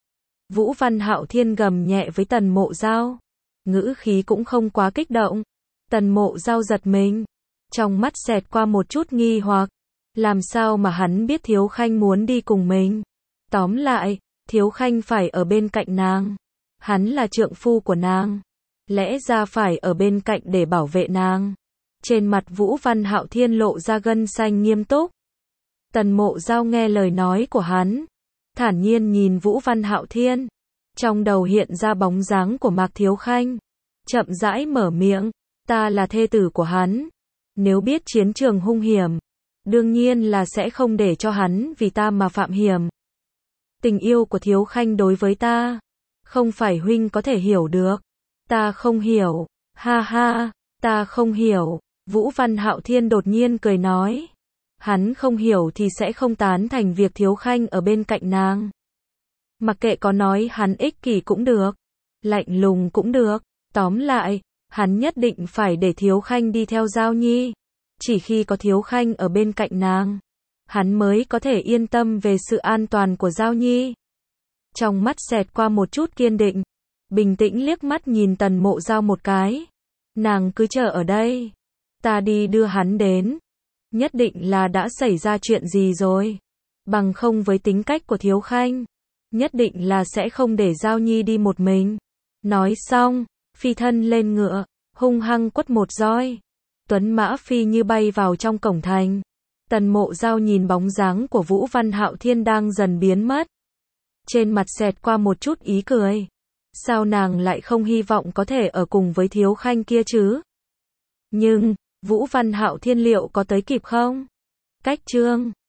Vũ Văn Hạo Thiên gầm nhẹ với Tần Mộ Dao, ngữ khí cũng không quá kích động. Tần Mộ Dao giật mình, trong mắt xẹt qua một chút nghi hoặc. Làm sao mà hắn biết Thiếu Khanh muốn đi cùng mình? Tóm lại, Thiếu Khanh phải ở bên cạnh nàng. Hắn là trượng phu của nàng, lẽ ra phải ở bên cạnh để bảo vệ nàng. Trên mặt Vũ Văn Hạo Thiên lộ ra gân xanh nghiêm túc. Tần Mộ Dao nghe lời nói của hắn, thản nhiên nhìn Vũ Văn Hạo Thiên. Trong đầu hiện ra bóng dáng của Mạc Thiếu Khanh, chậm rãi mở miệng, ta là thê tử của hắn. Nếu biết chiến trường hung hiểm, đương nhiên là sẽ không để cho hắn vì ta mà phạm hiểm. Tình yêu của Thiếu Khanh đối với ta, không phải huynh có thể hiểu được. Ta không hiểu, ha ha, ta không hiểu. Vũ Văn Hạo Thiên đột nhiên cười nói. Hắn không hiểu thì sẽ không tán thành việc Thiếu Khanh ở bên cạnh nàng. Mặc kệ có nói hắn ích kỷ cũng được, lạnh lùng cũng được, tóm lại, hắn nhất định phải để Thiếu Khanh đi theo Dao Nhi. Chỉ khi có Thiếu Khanh ở bên cạnh nàng, hắn mới có thể yên tâm về sự an toàn của Dao Nhi. Trong mắt xẹt qua một chút kiên định, bình tĩnh liếc mắt nhìn Tần Mộ Dao một cái. Nàng cứ chờ ở đây, ta đi đưa hắn đến. Nhất định là đã xảy ra chuyện gì rồi. Bằng không với tính cách của Thiếu Khanh, nhất định là sẽ không để Dao Nhi đi một mình. Nói xong, phi thân lên ngựa, hung hăng quất một roi. Tuấn mã phi như bay vào trong cổng thành. Tần Mộ Dao nhìn bóng dáng của Vũ Văn Hạo Thiên đang dần biến mất. Trên mặt xẹt qua một chút ý cười. Sao nàng lại không hy vọng có thể ở cùng với Thiếu Khanh kia chứ? Nhưng, Vũ Văn Hạo Thiên liệu có tới kịp không? Cách chương